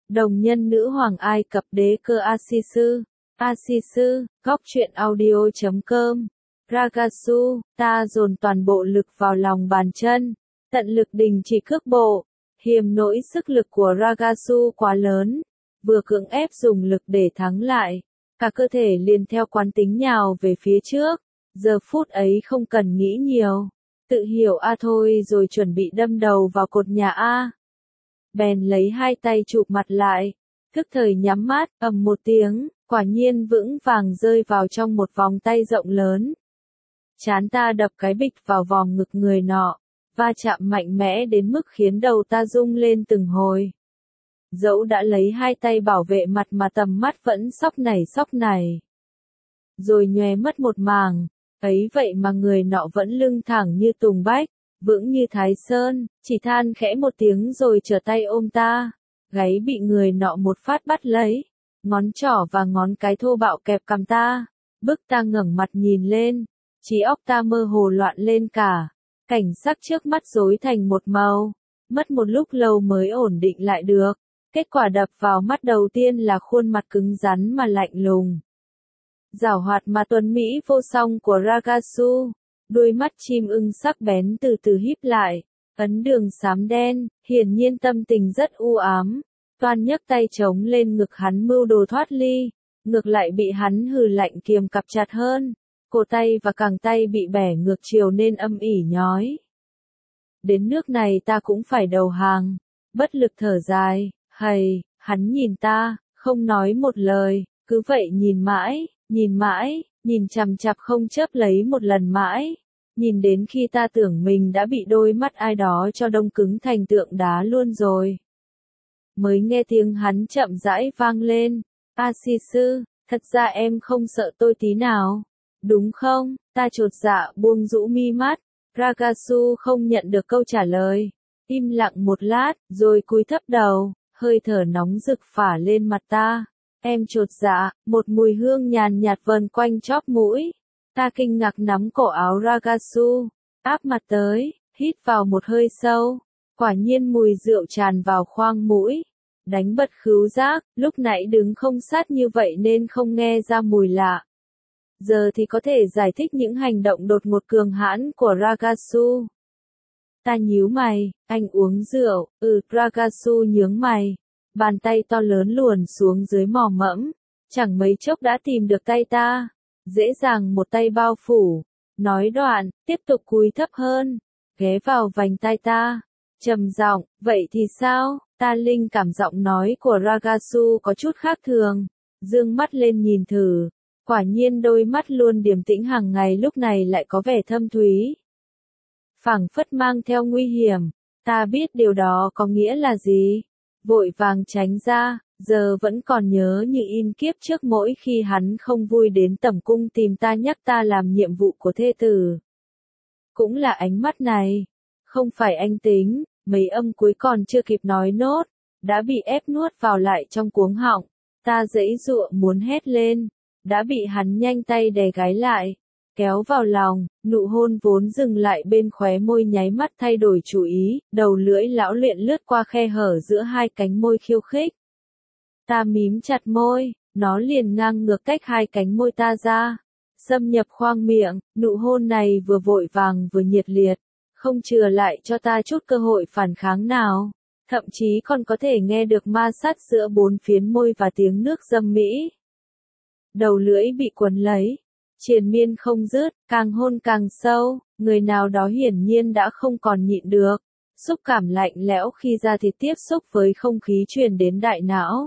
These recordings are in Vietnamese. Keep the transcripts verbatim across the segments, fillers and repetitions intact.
Đồng nhân nữ hoàng Ai Cập đế cơ Asisu, Asisu, góc truyện audio chấm com, Ragasu, ta dồn toàn bộ lực vào lòng bàn chân, tận lực đình chỉ cước bộ, hiềm nỗi sức lực của Ragasu quá lớn, vừa cưỡng ép dùng lực để thắng lại, cả cơ thể liền theo quán tính nhào về phía trước, giờ phút ấy không cần nghĩ nhiều, tự hiểu a thôi rồi chuẩn bị đâm đầu vào cột nhà A. Bèn lấy hai tay chụp mặt lại, thức thời nhắm mắt, ầm một tiếng, quả nhiên vững vàng rơi vào trong một vòng tay rộng lớn. Trán ta đập cái bịch vào vòng ngực người nọ, va chạm mạnh mẽ đến mức khiến đầu ta rung lên từng hồi. Dẫu đã lấy hai tay bảo vệ mặt mà tầm mắt vẫn sóc nảy sóc nảy. Rồi nhòe mất một màng, ấy vậy mà người nọ vẫn lưng thẳng như tùng bách, vững như Thái Sơn, chỉ than khẽ một tiếng rồi trở tay ôm ta, gáy bị người nọ một phát bắt lấy, ngón trỏ và ngón cái thô bạo kẹp cằm ta, bức ta ngẩng mặt nhìn lên, trí óc ta mơ hồ loạn lên cả, cảnh sắc trước mắt rối thành một màu, mất một lúc lâu mới ổn định lại được, kết quả đập vào mắt đầu tiên là khuôn mặt cứng rắn mà lạnh lùng. Giảo hoạt mà tuấn mỹ vô song của Ragasu, đôi mắt chim ưng sắc bén từ từ híp lại, ấn đường xám đen, hiển nhiên tâm tình rất u ám, toan nhấc tay chống lên ngực hắn mưu đồ thoát ly, ngược lại bị hắn hừ lạnh kiềm cặp chặt hơn, cổ tay và cẳng tay bị bẻ ngược chiều nên âm ỉ nhói. Đến nước này ta cũng phải đầu hàng, bất lực thở dài, hầy, hắn nhìn ta, không nói một lời, cứ vậy nhìn mãi, nhìn mãi, nhìn chằm chằm không chớp lấy một lần mãi, nhìn đến khi ta tưởng mình đã bị đôi mắt ai đó cho đông cứng thành tượng đá luôn rồi. Mới nghe tiếng hắn chậm rãi vang lên, Asisu, thật ra em không sợ tôi tí nào, đúng không? Ta chột dạ buông rũ mi mắt, Ragasu không nhận được câu trả lời, im lặng một lát, rồi cúi thấp đầu, hơi thở nóng rực phả lên mặt ta. Em chột dạ, một mùi hương nhàn nhạt vờn quanh chóp mũi. Ta kinh ngạc nắm cổ áo Ragasu, áp mặt tới, hít vào một hơi sâu. Quả nhiên mùi rượu tràn vào khoang mũi. Đánh bật khứu giác, lúc nãy đứng không sát như vậy nên không nghe ra mùi lạ. Giờ thì có thể giải thích những hành động đột ngột cường hãn của Ragasu. Ta nhíu mày, anh uống rượu, ừ, Ragasu nhướng mày. Bàn tay to lớn luồn xuống dưới mò mẫm, chẳng mấy chốc đã tìm được tay ta, dễ dàng một tay bao phủ, nói đoạn, tiếp tục cúi thấp hơn, ghé vào vành tai ta, trầm giọng, vậy thì sao? Ta linh cảm giọng nói của Ragasu có chút khác thường, dương mắt lên nhìn thử, quả nhiên đôi mắt luôn điềm tĩnh hàng ngày lúc này lại có vẻ thâm thúy, phảng phất mang theo nguy hiểm. Ta biết điều đó có nghĩa là gì. Vội vàng tránh ra, giờ vẫn còn nhớ như in kiếp trước mỗi khi hắn không vui đến tẩm cung tìm ta nhắc ta làm nhiệm vụ của thê tử. Cũng là ánh mắt này, không phải anh tính, mấy âm cuối còn chưa kịp nói nốt, đã bị ép nuốt vào lại trong cuống họng, ta giãy giụa muốn hét lên, đã bị hắn nhanh tay đè gáy lại, kéo vào lòng, nụ hôn vốn dừng lại bên khóe môi nháy mắt thay đổi chủ ý, đầu lưỡi lão luyện lướt qua khe hở giữa hai cánh môi khiêu khích. Ta mím chặt môi, nó liền ngang ngược cách hai cánh môi ta ra, xâm nhập khoang miệng, nụ hôn này vừa vội vàng vừa nhiệt liệt, không chừa lại cho ta chút cơ hội phản kháng nào, thậm chí còn có thể nghe được ma sát giữa bốn phiến môi và tiếng nước dâm mỹ. Đầu lưỡi bị quấn lấy, triền miên không dứt, càng hôn càng sâu, người nào đó hiển nhiên đã không còn nhịn được, xúc cảm lạnh lẽo khi da thịt tiếp xúc với không khí truyền đến đại não.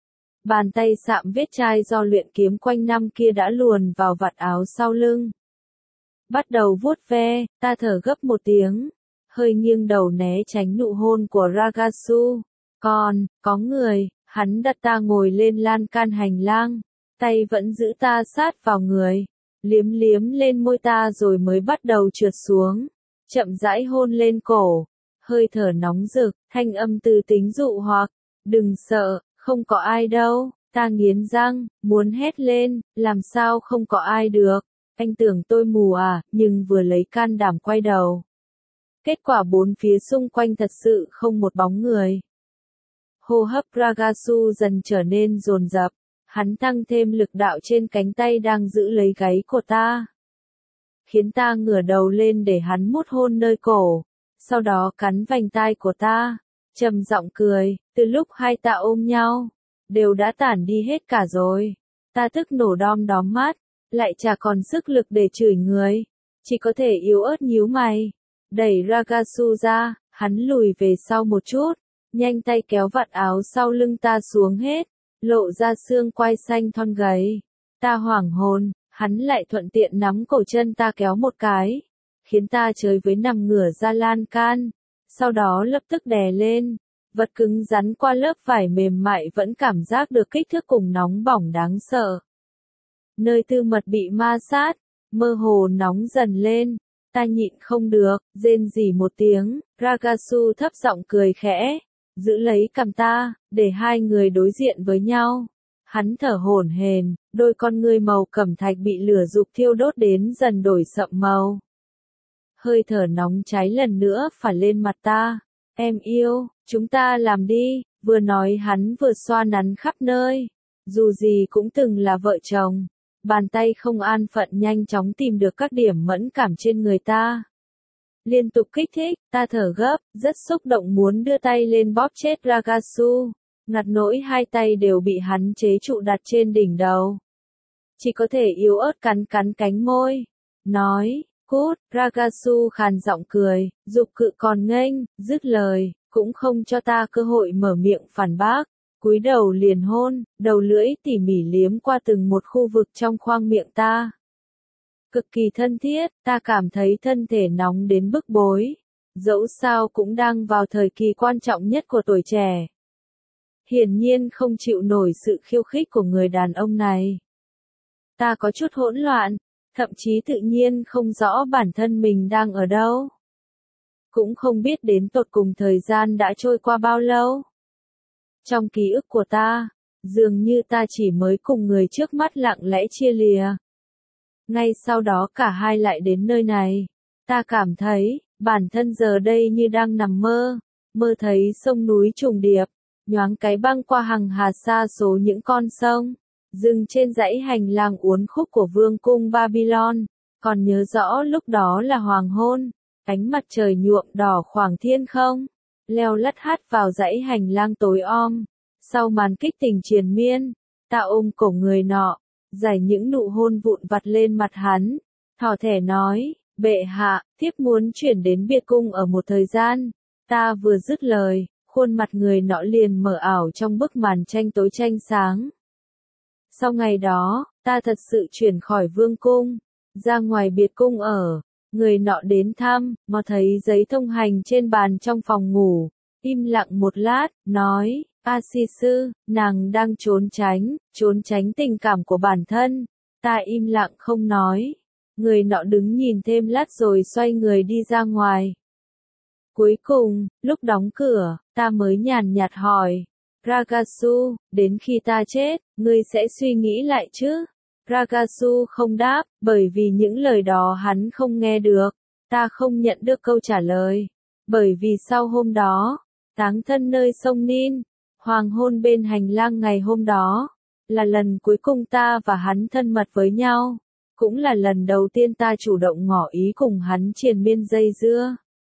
Bàn tay sạm vết chai do luyện kiếm quanh năm kia đã luồn vào vạt áo sau lưng. Bắt đầu vuốt ve, ta thở gấp một tiếng, hơi nghiêng đầu né tránh nụ hôn của Ragasu. Còn, có người, hắn đặt ta ngồi lên lan can hành lang, tay vẫn giữ ta sát vào người. Liếm liếm lên môi ta rồi mới bắt đầu trượt xuống, chậm rãi hôn lên cổ, hơi thở nóng rực, thanh âm từ tính dụ hoặc, đừng sợ, không có ai đâu, ta nghiến răng, muốn hét lên, làm sao không có ai được, anh tưởng tôi mù à, nhưng vừa lấy can đảm quay đầu. Kết quả bốn phía xung quanh thật sự không một bóng người. Hô hấp Ragasu dần trở nên dồn dập, hắn tăng thêm lực đạo trên cánh tay đang giữ lấy gáy của ta, khiến ta ngửa đầu lên để hắn mút hôn nơi cổ, sau đó cắn vành tai của ta, trầm giọng cười, từ lúc hai ta ôm nhau, đều đã tản đi hết cả rồi. Ta tức nổ đom đóm mắt, lại chả còn sức lực để chửi người, chỉ có thể yếu ớt nhíu mày, đẩy Ragasu ra, hắn lùi về sau một chút, nhanh tay kéo vạt áo sau lưng ta xuống hết, lộ ra xương quai xanh thon gầy. Ta hoảng hồn, hắn lại thuận tiện nắm cổ chân ta kéo một cái, khiến ta chơi với nằm ngửa ra lan can, sau đó lập tức đè lên, vật cứng rắn qua lớp vải mềm mại vẫn cảm giác được kích thước cùng nóng bỏng đáng sợ. Nơi tư mật bị ma sát, mơ hồ nóng dần lên, ta nhịn không được, rên rỉ một tiếng, Ragasu thấp giọng cười khẽ, giữ lấy cằm ta, để hai người đối diện với nhau. Hắn thở hổn hển, đôi con ngươi màu cẩm thạch bị lửa dục thiêu đốt đến dần đổi sậm màu. Hơi thở nóng cháy lần nữa phả lên mặt ta. Em yêu, chúng ta làm đi, vừa nói hắn vừa xoa nắn khắp nơi. Dù gì cũng từng là vợ chồng. Bàn tay không an phận nhanh chóng tìm được các điểm mẫn cảm trên người ta. Liên tục kích thích, ta thở gấp, rất xúc động muốn đưa tay lên bóp chết Ragasu. Ngặt nỗi hai tay đều bị hắn chế trụ đặt trên đỉnh đầu. Chỉ có thể yếu ớt cắn cắn cánh môi. Nói, cút, Ragasu khàn giọng cười, dục cự còn nghênh, dứt lời, cũng không cho ta cơ hội mở miệng phản bác. Cúi đầu liền hôn, đầu lưỡi tỉ mỉ liếm qua từng một khu vực trong khoang miệng ta. Cực kỳ thân thiết, ta cảm thấy thân thể nóng đến bức bối. Dẫu sao cũng đang vào thời kỳ quan trọng nhất của tuổi trẻ. Hiển nhiên không chịu nổi sự khiêu khích của người đàn ông này. Ta có chút hỗn loạn, thậm chí tự nhiên không rõ bản thân mình đang ở đâu. Cũng không biết đến tột cùng thời gian đã trôi qua bao lâu. Trong ký ức của ta, dường như ta chỉ mới cùng người trước mắt lặng lẽ chia lìa. Ngay sau đó cả hai lại đến nơi này. Ta cảm thấy, bản thân giờ đây như đang nằm mơ, mơ thấy sông núi trùng điệp, nhoáng cái băng qua hằng hà xa số những con sông, dừng trên dãy hành lang uốn khúc của vương cung Babylon. Còn nhớ rõ lúc đó là hoàng hôn, ánh mặt trời nhuộm đỏ khoảng thiên không, leo lắt hát vào dãy hành lang tối om. Sau màn kích tình triền miên, ta ôm cổ người nọ, giải những nụ hôn vụn vặt lên mặt hắn, thỏ thẻ nói, bệ hạ, thiếp muốn chuyển đến biệt cung ở một thời gian. Ta vừa dứt lời, khuôn mặt người nọ liền mở ảo trong bức màn tranh tối tranh sáng. Sau ngày đó, ta thật sự chuyển khỏi vương cung, ra ngoài biệt cung ở. Người nọ đến thăm, mà thấy giấy thông hành trên bàn trong phòng ngủ, im lặng một lát, nói, A Si Sư, nàng đang trốn tránh, trốn tránh tình cảm của bản thân. Ta im lặng không nói. Người nọ đứng nhìn thêm lát rồi xoay người đi ra ngoài. Cuối cùng, lúc đóng cửa, ta mới nhàn nhạt hỏi, Ragasu, đến khi ta chết, ngươi sẽ suy nghĩ lại chứ? Ragasu không đáp, bởi vì những lời đó hắn không nghe được. Ta không nhận được câu trả lời. Bởi vì sau hôm đó, táng thân nơi sông Nin, hoàng hôn bên hành lang ngày hôm đó, là lần cuối cùng ta và hắn thân mật với nhau. Cũng là lần đầu tiên ta chủ động ngỏ ý cùng hắn triền miên dây dưa.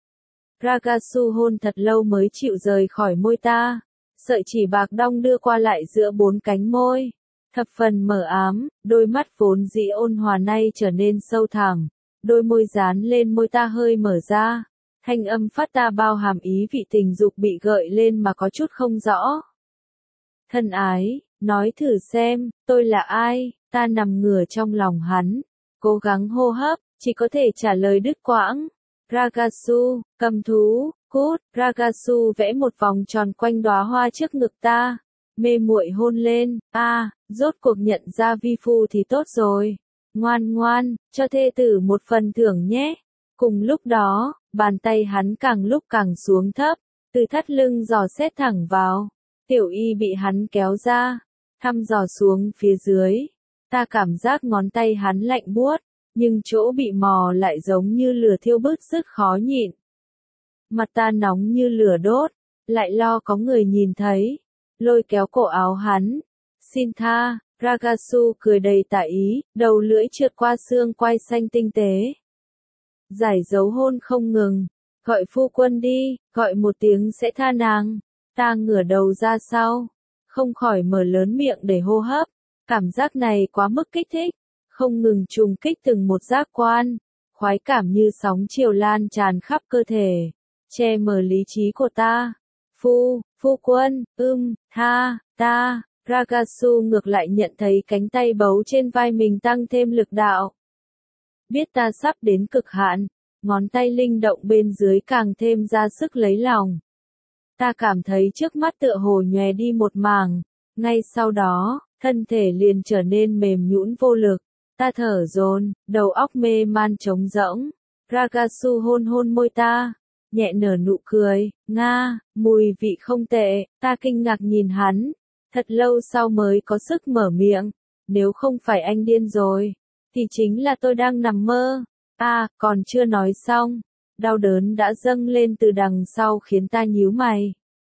Ragasu hôn thật lâu mới chịu rời khỏi môi ta. Sợi chỉ bạc đong đưa qua lại giữa bốn cánh môi. Thập phần mờ ám, đôi mắt vốn dĩ ôn hòa nay trở nên sâu thẳm. Đôi môi dán lên môi ta hơi mở ra. Thanh âm phát ta bao hàm ý vị tình dục bị gợi lên mà có chút không rõ. Thân ái, nói thử xem, tôi là ai? Ta nằm ngửa trong lòng hắn, cố gắng hô hấp, chỉ có thể trả lời đứt quãng. Ragasu, cầm thú, cút. Ragasu vẽ một vòng tròn quanh đóa hoa trước ngực ta, mê muội hôn lên. A, à, rốt cuộc nhận ra vi phu thì tốt rồi. Ngoan ngoan, cho thê tử một phần thưởng nhé. Cùng lúc đó, bàn tay hắn càng lúc càng xuống thấp, từ thắt lưng dò xét thẳng vào. Tiểu y bị hắn kéo ra, thăm dò xuống phía dưới. Ta cảm giác ngón tay hắn lạnh buốt, nhưng chỗ bị mò lại giống như lửa thiêu bức rất khó nhịn. Mặt ta nóng như lửa đốt, lại lo có người nhìn thấy, lôi kéo cổ áo hắn. Xin tha, Ragasu cười đầy tà ý, đầu lưỡi trượt qua xương quai xanh tinh tế. Giải dấu hôn không ngừng, gọi phu quân đi, gọi một tiếng sẽ tha nàng. Ta ngửa đầu ra sau, không khỏi mở lớn miệng để hô hấp. Cảm giác này quá mức kích thích, không ngừng trùng kích từng một giác quan. Khoái cảm như sóng chiều lan tràn khắp cơ thể, che mờ lý trí của ta. Phu, phu quân, ưm, tha, ta. Ragasu ngược lại nhận thấy cánh tay bấu trên vai mình tăng thêm lực đạo. Biết ta sắp đến cực hạn, ngón tay linh động bên dưới càng thêm ra sức lấy lòng. Ta cảm thấy trước mắt tựa hồ nhòe đi một mảng, ngay sau đó, thân thể liền trở nên mềm nhũn vô lực. Ta thở dồn, đầu óc mê man trống rỗng. Ragasu hôn hôn môi ta, nhẹ nở nụ cười, nga, mùi vị không tệ. Ta kinh ngạc nhìn hắn, thật lâu sau mới có sức mở miệng. Nếu không phải anh điên rồi, thì chính là tôi đang nằm mơ. À, còn chưa nói xong, đau đớn đã dâng lên từ đằng sau khiến ta nhíu mày.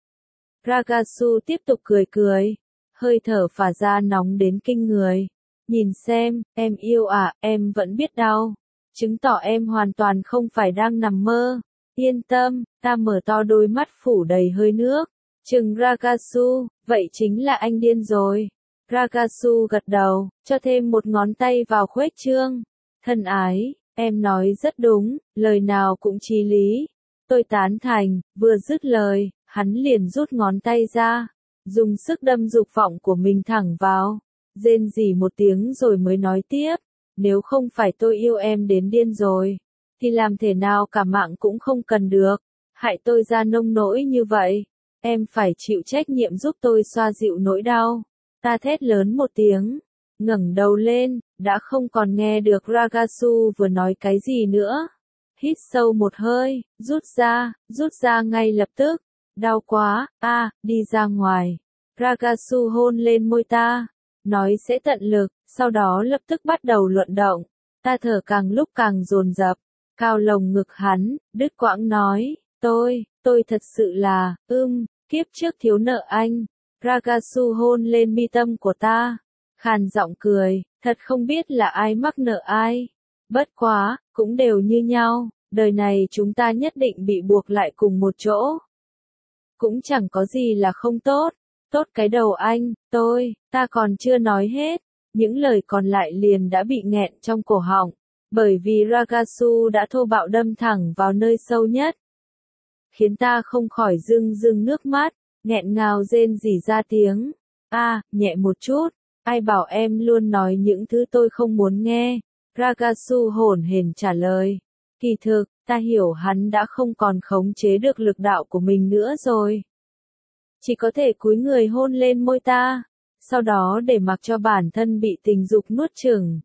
Ragasu tiếp tục cười cười, hơi thở phả ra nóng đến kinh người. Nhìn xem, em yêu à, em vẫn biết đau. Chứng tỏ em hoàn toàn không phải đang nằm mơ. Yên tâm, ta mở to đôi mắt phủ đầy hơi nước. Chừng Ragasu, vậy chính là anh điên rồi. Ragasu gật đầu, cho thêm một ngón tay vào khuếch trương. Thân ái, em nói rất đúng, lời nào cũng chí lý. Tôi tán thành, vừa dứt lời, hắn liền rút ngón tay ra, dùng sức đâm dục vọng của mình thẳng vào. Rên rỉ một tiếng rồi mới nói tiếp, nếu không phải tôi yêu em đến điên rồi, thì làm thế nào cả mạng cũng không cần được, hại tôi ra nông nỗi như vậy, em phải chịu trách nhiệm giúp tôi xoa dịu nỗi đau. Ta thét lớn một tiếng, ngẩng đầu lên, đã không còn nghe được Ragasu vừa nói cái gì nữa. Hít sâu một hơi, rút ra, rút ra ngay lập tức, đau quá, a, à, đi ra ngoài. Ragasu hôn lên môi ta, nói sẽ tận lực, sau đó lập tức bắt đầu luận động. Ta thở càng lúc càng dồn dập, cao lồng ngực hắn, đứt quãng nói, tôi, tôi thật sự là, ưm, kiếp trước thiếu nợ anh. Ragasu hôn lên mi tâm của ta, khàn giọng cười, thật không biết là ai mắc nợ ai. Bất quá, cũng đều như nhau, đời này chúng ta nhất định bị buộc lại cùng một chỗ. Cũng chẳng có gì là không tốt. Tốt cái đầu anh, tôi, ta còn chưa nói hết, những lời còn lại liền đã bị nghẹn trong cổ họng, bởi vì Ragasu đã thô bạo đâm thẳng vào nơi sâu nhất. Khiến ta không khỏi rưng rưng nước mắt, nghẹn ngào rên rỉ ra tiếng, a, à, nhẹ một chút, ai bảo em luôn nói những thứ tôi không muốn nghe. Ragasu hổn hển trả lời, kỳ thực, ta hiểu hắn đã không còn khống chế được lực đạo của mình nữa rồi. Chỉ có thể cúi người hôn lên môi ta, sau đó để mặc cho bản thân bị tình dục nuốt chửng.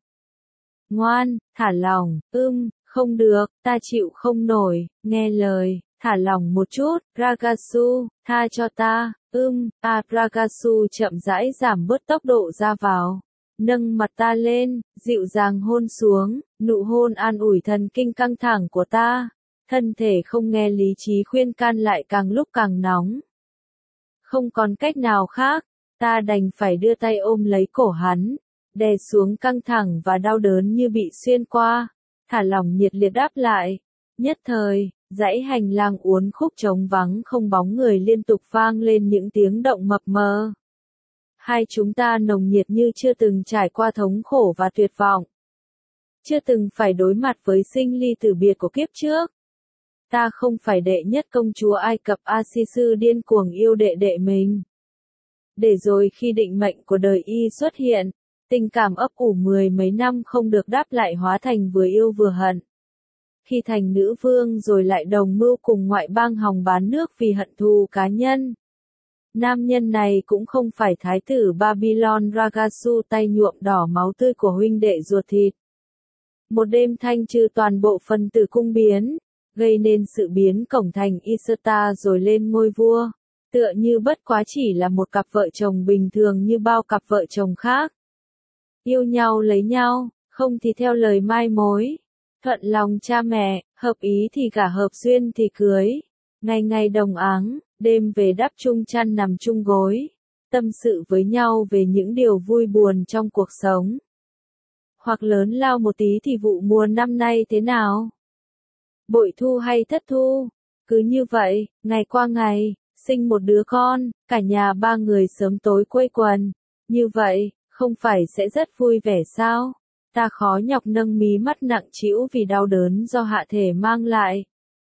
Ngoan, thả lỏng, ưm, không được, ta chịu không nổi, nghe lời, thả lỏng một chút, Ragasu, tha cho ta, ưm, à, Ragasu chậm rãi giảm bớt tốc độ ra vào, nâng mặt ta lên, dịu dàng hôn xuống, nụ hôn an ủi thần kinh căng thẳng của ta, thân thể không nghe lý trí khuyên can lại càng lúc càng nóng. Không còn cách nào khác, ta đành phải đưa tay ôm lấy cổ hắn, đè xuống căng thẳng và đau đớn như bị xuyên qua, thả lỏng nhiệt liệt đáp lại. Nhất thời, dãy hành lang uốn khúc trống vắng không bóng người liên tục vang lên những tiếng động mập mờ. Hai chúng ta nồng nhiệt như chưa từng trải qua thống khổ và tuyệt vọng. Chưa từng phải đối mặt với sinh ly tử biệt của kiếp trước. Ta không phải đệ nhất công chúa Ai Cập A-si-sư điên cuồng yêu đệ đệ mình. Để rồi khi định mệnh của đời y xuất hiện, tình cảm ấp ủ mười mấy năm không được đáp lại hóa thành vừa yêu vừa hận. Khi thành nữ vương rồi lại đồng mưu cùng ngoại bang hòng bán nước vì hận thù cá nhân. Nam nhân này cũng không phải thái tử Babylon Ragasu tay nhuộm đỏ máu tươi của huynh đệ ruột thịt. Một đêm thanh trừ toàn bộ phần tử cung biến, gây nên sự biến cổng thành Isata rồi lên ngôi vua, tựa như bất quá chỉ là một cặp vợ chồng bình thường như bao cặp vợ chồng khác. Yêu nhau lấy nhau, không thì theo lời mai mối, thuận lòng cha mẹ, hợp ý thì gả hợp duyên thì cưới, ngày ngày đồng áng, đêm về đắp chung chăn nằm chung gối. tâm sự với nhau về những điều vui buồn trong cuộc sống. Hoặc lớn lao một tí thì vụ mùa năm nay thế nào? Bội thu hay thất thu? Cứ như vậy, ngày qua ngày, sinh một đứa con, cả nhà ba người sớm tối quây quần. Như vậy, không phải sẽ rất vui vẻ sao? Ta khó nhọc nâng mí mắt nặng trĩu vì đau đớn do hạ thể mang lại.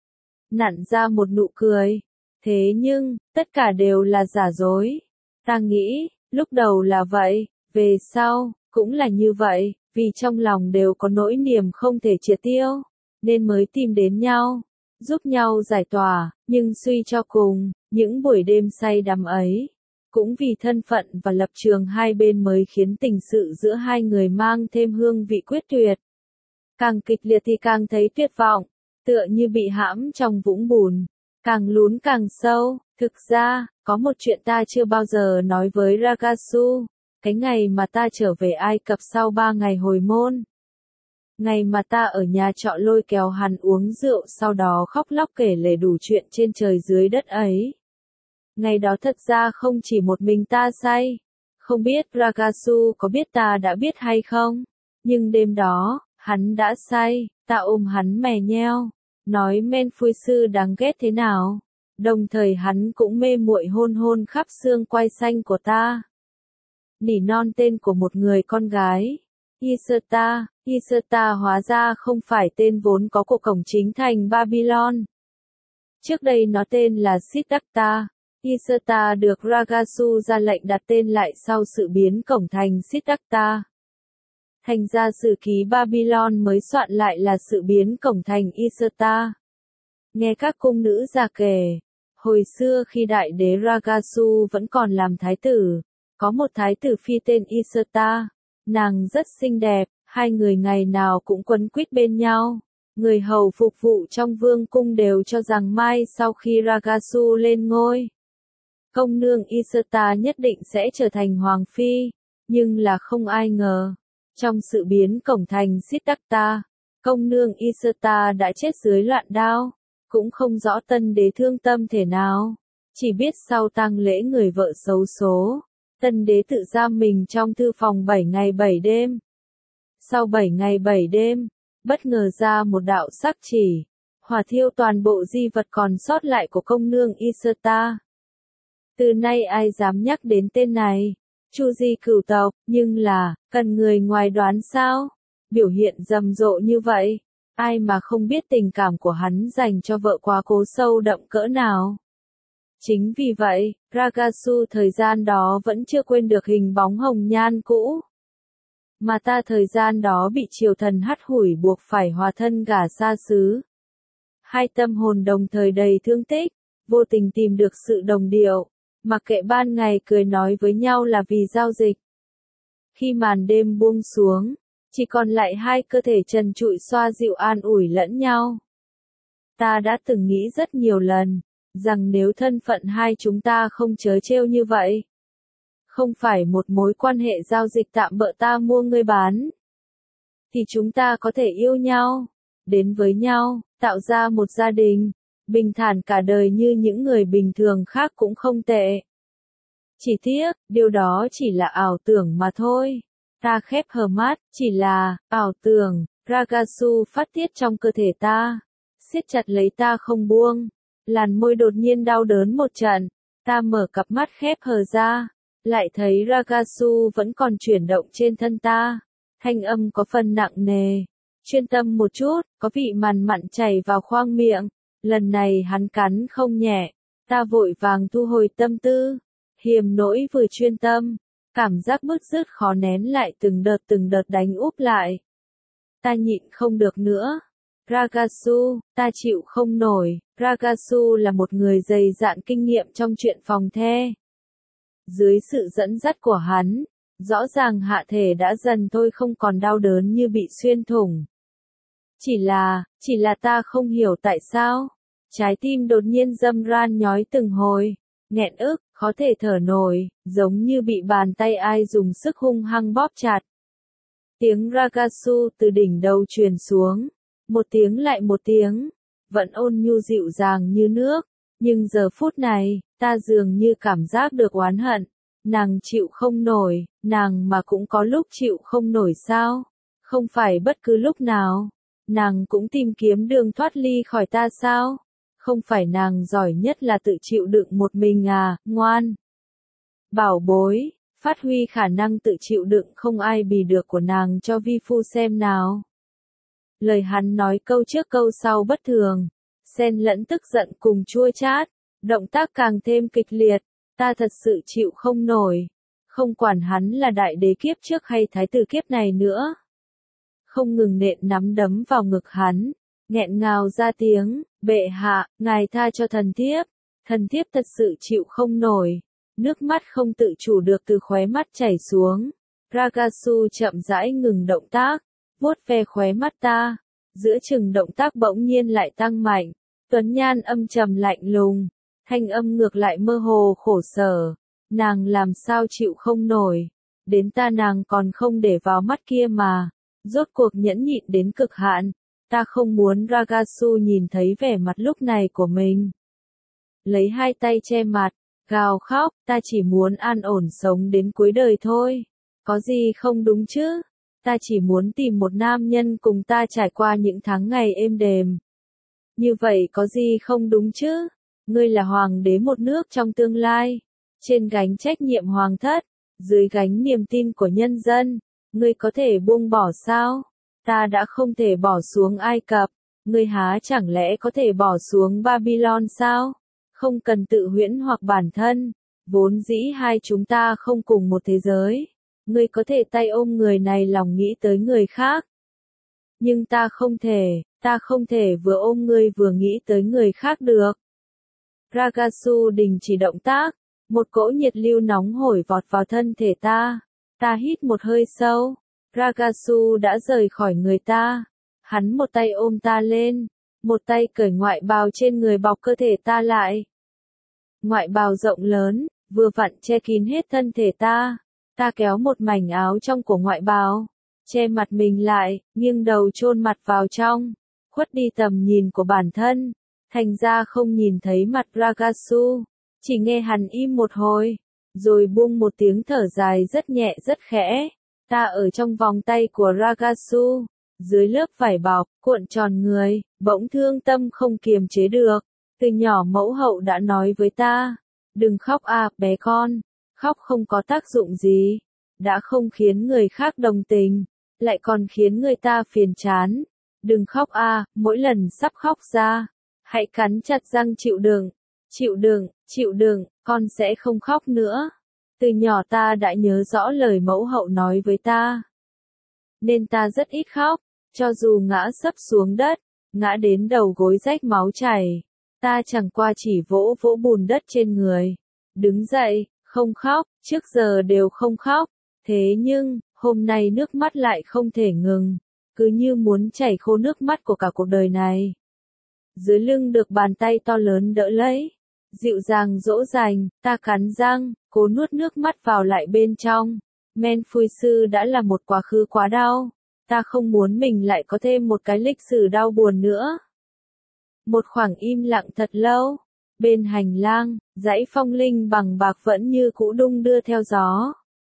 Nặn ra một nụ cười. Thế nhưng, tất cả đều là giả dối. Ta nghĩ, lúc đầu là vậy, về sau, cũng là như vậy, vì trong lòng đều có nỗi niềm không thể triệt tiêu, nên mới tìm đến nhau, giúp nhau giải tỏa, nhưng suy cho cùng, những buổi đêm say đắm ấy, cũng vì thân phận và lập trường hai bên mới khiến tình sự giữa hai người mang thêm hương vị quyết tuyệt. Càng kịch liệt thì càng thấy tuyệt vọng, tựa như bị hãm trong vũng bùn, càng lún càng sâu. Thực ra, có một chuyện ta chưa bao giờ nói với Ragasu, cái ngày mà ta trở về Ai Cập sau ba ngày hồi môn. Ngày mà ta ở nhà trọ lôi kéo hắn uống rượu sau đó khóc lóc kể lể đủ chuyện trên trời dưới đất ấy. Ngày đó thật ra không chỉ một mình ta say. Không biết Ragasu có biết ta đã biết hay không? Nhưng đêm đó, hắn đã say, ta ôm hắn mè nheo, nói men phui sư đáng ghét thế nào. Đồng thời hắn cũng mê muội hôn hôn khắp xương quai xanh của ta. Nỉ non tên của một người con gái. Iserta, Iserta hóa ra không phải tên vốn có của cổng chính thành Babylon. Trước đây nó tên là Siddhartha. Iserta được Ragasu ra lệnh đặt tên lại sau sự biến cổng thành Siddhartha. Thành ra sử ký Babylon mới soạn lại là sự biến cổng thành Iserta. Nghe các cung nữ già kể, hồi xưa khi đại đế Ragasu vẫn còn làm thái tử, có một thái tử phi tên Iserta, nàng rất xinh đẹp, hai người ngày nào cũng quấn quýt bên nhau. Người hầu phục vụ trong vương cung đều cho rằng mai sau khi Ragasu lên ngôi, công nương Iserta nhất định sẽ trở thành hoàng phi, nhưng là không ai ngờ, trong sự biến cổng thành Siddhartha, công nương Iserta đã chết dưới loạn đao, cũng không rõ tân đế thương tâm thể nào, chỉ biết sau tang lễ người vợ xấu số, tân đế tự giam mình trong thư phòng bảy ngày bảy đêm. Sau bảy ngày bảy đêm, bất ngờ ra một đạo sắc chỉ, hỏa thiêu toàn bộ di vật còn sót lại của công nương Iserta. Từ nay ai dám nhắc đến tên này, Chu di cửu tộc, nhưng là, cần người ngoài đoán sao? Biểu hiện rầm rộ như vậy, ai mà không biết tình cảm của hắn dành cho vợ quá cố sâu đậm cỡ nào. Chính vì vậy, Ragasu thời gian đó vẫn chưa quên được hình bóng hồng nhan cũ. Mà ta thời gian đó bị triều thần hắt hủi buộc phải hòa thân gả xa xứ. Hai tâm hồn đồng thời đầy thương tích, vô tình tìm được sự đồng điệu, mặc kệ ban ngày cười nói với nhau là vì giao dịch. Khi màn đêm buông xuống, chỉ còn lại hai cơ thể trần trụi xoa dịu an ủi lẫn nhau. Ta đã từng nghĩ rất nhiều lần, rằng nếu thân phận hai chúng ta không trớ trêu như vậy, không phải một mối quan hệ giao dịch tạm bợ ta mua ngươi bán, thì chúng ta có thể yêu nhau, đến với nhau, tạo ra một gia đình, bình thản cả đời như những người bình thường khác cũng không tệ. Chỉ tiếc, điều đó chỉ là ảo tưởng mà thôi. Ta khép hờ mắt, chỉ là, ảo tưởng, Ragasu phát tiết trong cơ thể ta, siết chặt lấy ta không buông, làn môi đột nhiên đau đớn một trận, ta mở cặp mắt khép hờ ra, lại thấy Ragasu vẫn còn chuyển động trên thân ta, thanh âm có phần nặng nề, chuyên tâm một chút, có vị mằn mặn chảy vào khoang miệng, lần này hắn cắn không nhẹ, ta vội vàng thu hồi tâm tư, hiềm nỗi vừa chuyên tâm. Cảm giác bứt rứt khó nén lại từng đợt từng đợt đánh úp lại. Ta nhịn không được nữa. Ragasu, ta chịu không nổi. Ragasu là một người dày dạn kinh nghiệm trong chuyện phòng the. Dưới sự dẫn dắt của hắn, rõ ràng hạ thể đã dần thôi không còn đau đớn như bị xuyên thủng. Chỉ là, chỉ là ta không hiểu tại sao. Trái tim đột nhiên râm ran nhói từng hồi. Nghẹn ức, khó thể thở nổi, giống như bị bàn tay ai dùng sức hung hăng bóp chặt. Tiếng Ragasu từ đỉnh đầu truyền xuống, một tiếng lại một tiếng, vẫn ôn nhu dịu dàng như nước, nhưng giờ phút này, ta dường như cảm giác được oán hận, Nàng chịu không nổi, nàng mà cũng có lúc chịu không nổi sao? Không phải bất cứ lúc nào, nàng cũng tìm kiếm đường thoát ly khỏi ta sao? Không phải nàng giỏi nhất là tự chịu đựng một mình à, ngoan. Bảo bối, phát huy khả năng tự chịu đựng không ai bì được của nàng cho vi phu xem nào. Lời hắn nói câu trước câu sau bất thường, xen lẫn tức giận cùng chua chát, động tác càng thêm kịch liệt, ta thật sự chịu không nổi, không quản hắn là đại đế kiếp trước hay thái tử kiếp này nữa. Không ngừng nện nắm đấm vào ngực hắn, nghẹn ngào ra tiếng, bệ hạ, ngài tha cho thần thiếp, thần thiếp thật sự chịu không nổi, nước mắt không tự chủ được từ khóe mắt chảy xuống. Ragasu chậm rãi ngừng động tác, vuốt ve khóe mắt ta, giữa chừng động tác bỗng nhiên lại tăng mạnh, tuấn nhan âm trầm lạnh lùng, thanh âm ngược lại mơ hồ khổ sở, nàng làm sao chịu không nổi, đến ta nàng còn không để vào mắt kia mà, rốt cuộc nhẫn nhịn đến cực hạn, ta không muốn Ragasu nhìn thấy vẻ mặt lúc này của mình. Lấy hai tay che mặt, gào khóc, ta chỉ muốn an ổn sống đến cuối đời thôi, có gì không đúng chứ? Ta chỉ muốn tìm một nam nhân cùng ta trải qua những tháng ngày êm đềm. Như vậy có gì không đúng chứ? Ngươi là hoàng đế một nước trong tương lai, trên gánh trách nhiệm hoàng thất, dưới gánh niềm tin của nhân dân, ngươi có thể buông bỏ sao? Ta đã không thể bỏ xuống Ai Cập, ngươi há chẳng lẽ có thể bỏ xuống Babylon sao? Không cần tự huyễn hoặc bản thân, vốn dĩ hai chúng ta không cùng một thế giới. Ngươi có thể tay ôm người này lòng nghĩ tới người khác. Nhưng ta không thể, ta không thể vừa ôm ngươi vừa nghĩ tới người khác được. Ragasu đình chỉ động tác, một cỗ nhiệt lưu nóng hổi vọt vào thân thể ta. Ta hít một hơi sâu, Ragasu đã rời khỏi người ta. Hắn một tay ôm ta lên, một tay cởi ngoại bào trên người bọc cơ thể ta lại. Ngoại bào rộng lớn, vừa vặn che kín hết thân thể ta. Ta kéo một mảnh áo trong của ngoại bào, che mặt mình lại, nghiêng đầu chôn mặt vào trong, khuất đi tầm nhìn của bản thân, thành ra không nhìn thấy mặt Ragasu, chỉ nghe hắn im một hồi, rồi buông một tiếng thở dài rất nhẹ rất khẽ. Ta ở trong vòng tay của Ragasu, dưới lớp vải bọc, cuộn tròn người, bỗng thương tâm không kiềm chế được. Từ nhỏ mẫu hậu đã nói với ta, đừng khóc à, bé con. Khóc không có tác dụng gì, đã không khiến người khác đồng tình, lại còn khiến người ta phiền chán. Đừng khóc a, mỗi lần sắp khóc ra, hãy cắn chặt răng chịu đựng, chịu đựng, chịu đựng, con sẽ không khóc nữa. Từ nhỏ ta đã nhớ rõ lời mẫu hậu nói với ta, nên ta rất ít khóc, cho dù ngã sấp xuống đất, ngã đến đầu gối rách máu chảy, ta chẳng qua chỉ vỗ vỗ bùn đất trên người, đứng dậy. Không khóc, trước giờ đều không khóc, thế nhưng, hôm nay nước mắt lại không thể ngừng, cứ như muốn chảy khô nước mắt của cả cuộc đời này. Dưới lưng được bàn tay to lớn đỡ lấy, dịu dàng dỗ dành, ta cắn răng, cố nuốt nước mắt vào lại bên trong. Men Phui Sư đã là một quá khứ quá đau, ta không muốn mình lại có thêm một cái lịch sử đau buồn nữa. Một khoảng im lặng thật lâu. Bên hành lang, dãy phong linh bằng bạc vẫn như cũ đung đưa theo gió.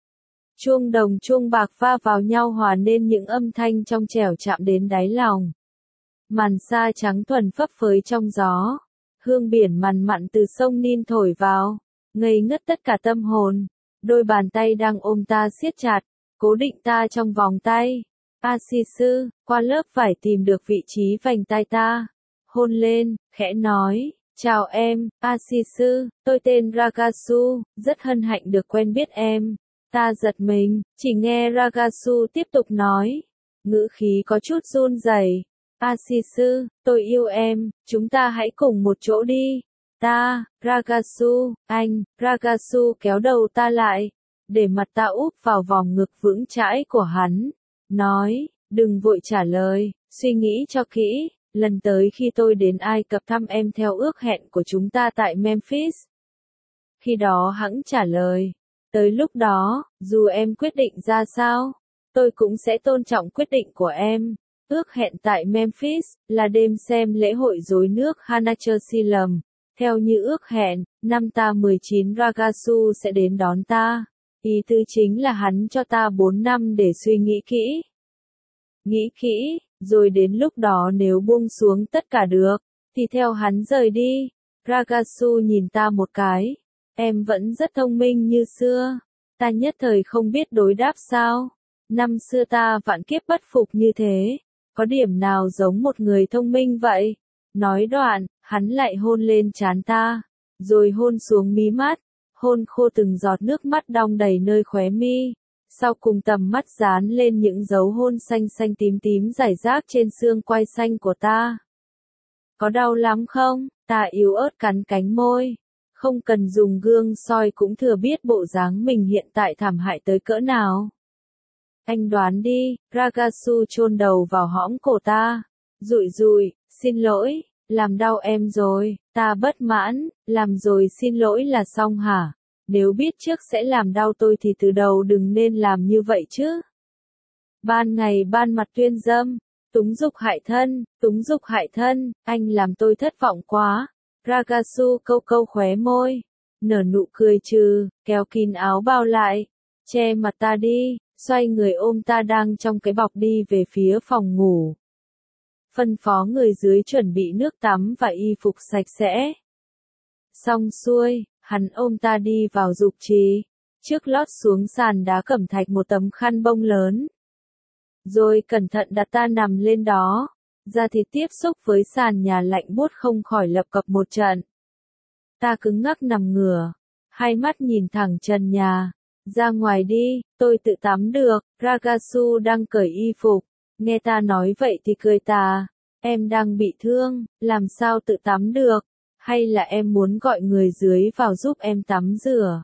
Chuông đồng chuông bạc va vào nhau hòa nên những âm thanh trong trẻo chạm đến đáy lòng. Màn sa trắng thuần phấp phới trong gió. Hương biển mặn mặn từ sông Nin thổi vào, ngây ngất tất cả tâm hồn. Đôi bàn tay đang ôm ta siết chặt, cố định ta trong vòng tay. A Si Sư, qua lớp vải tìm được vị trí vành tai ta. Hôn lên, khẽ nói. Chào em, A Si Sư, tôi tên Ragasu, rất hân hạnh được quen biết em. Ta giật mình, chỉ nghe Ragasu tiếp tục nói. Ngữ khí có chút run rẩy. A Si Sư, tôi yêu em, chúng ta hãy cùng một chỗ đi. Ta, Ragasu, anh, Ragasu kéo đầu ta lại, để mặt ta úp vào vòng ngực vững chãi của hắn. Nói, đừng vội trả lời, suy nghĩ cho kỹ. Lần tới khi tôi đến Ai Cập thăm em theo ước hẹn của chúng ta tại Memphis. Khi đó hẵng trả lời. Tới lúc đó, dù em quyết định ra sao, tôi cũng sẽ tôn trọng quyết định của em. Ước hẹn tại Memphis là đêm xem lễ hội rối nước Hanachersilum. Theo như ước hẹn, năm ta mười chín Ragasu sẽ đến đón ta. Ý tứ chính là hắn cho ta bốn năm để suy nghĩ kỹ. Nghĩ kỹ, rồi đến lúc đó nếu buông xuống tất cả được, thì theo hắn rời đi. Ragasu nhìn ta một cái. Em vẫn rất thông minh như xưa. Ta nhất thời không biết đối đáp sao. Năm xưa ta vạn kiếp bất phục như thế. Có điểm nào giống một người thông minh vậy? Nói đoạn, hắn lại hôn lên trán ta. Rồi hôn xuống mí mắt. Hôn khô từng giọt nước mắt đong đầy nơi khóe mi. Sau cùng tầm mắt dán lên những dấu hôn xanh xanh tím tím rải rác trên xương quai xanh của ta. Có đau lắm không? Ta yếu ớt cắn cánh môi. Không cần dùng gương soi cũng thừa biết bộ dáng mình hiện tại thảm hại tới cỡ nào. Anh đoán đi. Ragasu chôn đầu vào hõm cổ ta. Rụi rụi, xin lỗi, làm đau em rồi. Ta bất mãn, làm rồi xin lỗi là xong hả? Nếu biết trước sẽ làm đau tôi thì từ đầu đừng nên làm như vậy chứ. Ban ngày ban mặt tuyên dâm, túng dục hại thân, túng dục hại thân, anh làm tôi thất vọng quá. Ragasu câu câu khóe môi, nở nụ cười trừ, kéo kín áo bao lại, che mặt ta đi, xoay người ôm ta đang trong cái bọc đi về phía phòng ngủ. Phân phó người dưới chuẩn bị nước tắm và y phục sạch sẽ. Xong xuôi, hắn ôm ta đi vào dục trì, trước lót xuống sàn đá cẩm thạch một tấm khăn bông lớn. Rồi cẩn thận đặt ta nằm lên đó, da thịt tiếp xúc với sàn nhà lạnh buốt không khỏi lập cập một trận. Ta cứng ngắc nằm ngửa, hai mắt nhìn thẳng trần nhà, ra ngoài đi, tôi tự tắm được. Ragasu đang cởi y phục, nghe ta nói vậy thì cười tà, em đang bị thương, làm sao tự tắm được, hay là em muốn gọi người dưới vào giúp em tắm rửa?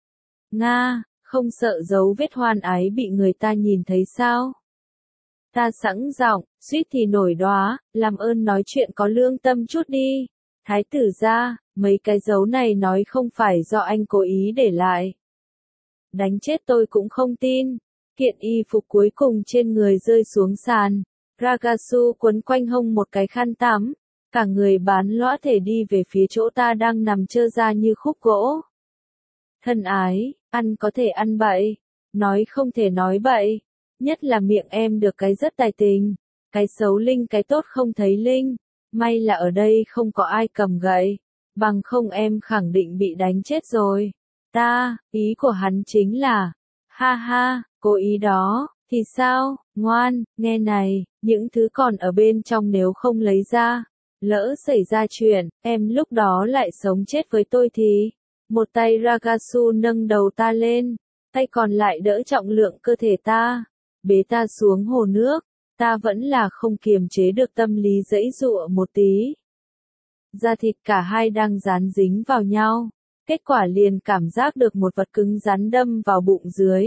Nga, không sợ dấu vết hoan ái bị người ta nhìn thấy sao? Ta sẵn giọng, suýt thì nổi đoá, làm ơn nói chuyện có lương tâm chút đi. Thái tử gia, mấy cái dấu này nói không phải do anh cố ý để lại. Đánh chết tôi cũng không tin. Kiện y phục cuối cùng trên người rơi xuống sàn. Ragasu quấn quanh hông một cái khăn tắm. Cả người bán lõa thể đi về phía chỗ ta đang nằm trơ ra như khúc gỗ. Thân ái, ăn có thể ăn bậy. Nói không thể nói bậy. Nhất là miệng em được cái rất tài tình. Cái xấu linh cái tốt không thấy linh. May là ở đây không có ai cầm gậy. Bằng không em khẳng định bị đánh chết rồi. Ta, ý của hắn chính là, ha ha, cố ý đó, thì sao, ngoan, nghe này, những thứ còn ở bên trong nếu không lấy ra, lỡ xảy ra chuyện, em lúc đó lại sống chết với tôi thì, một tay Ragasu nâng đầu ta lên, tay còn lại đỡ trọng lượng cơ thể ta, bế ta xuống hồ nước, ta vẫn là không kiềm chế được tâm lý giãy giụa một tí. Da thịt cả hai đang dán dính vào nhau. Kết quả liền cảm giác được một vật cứng rắn đâm vào bụng dưới.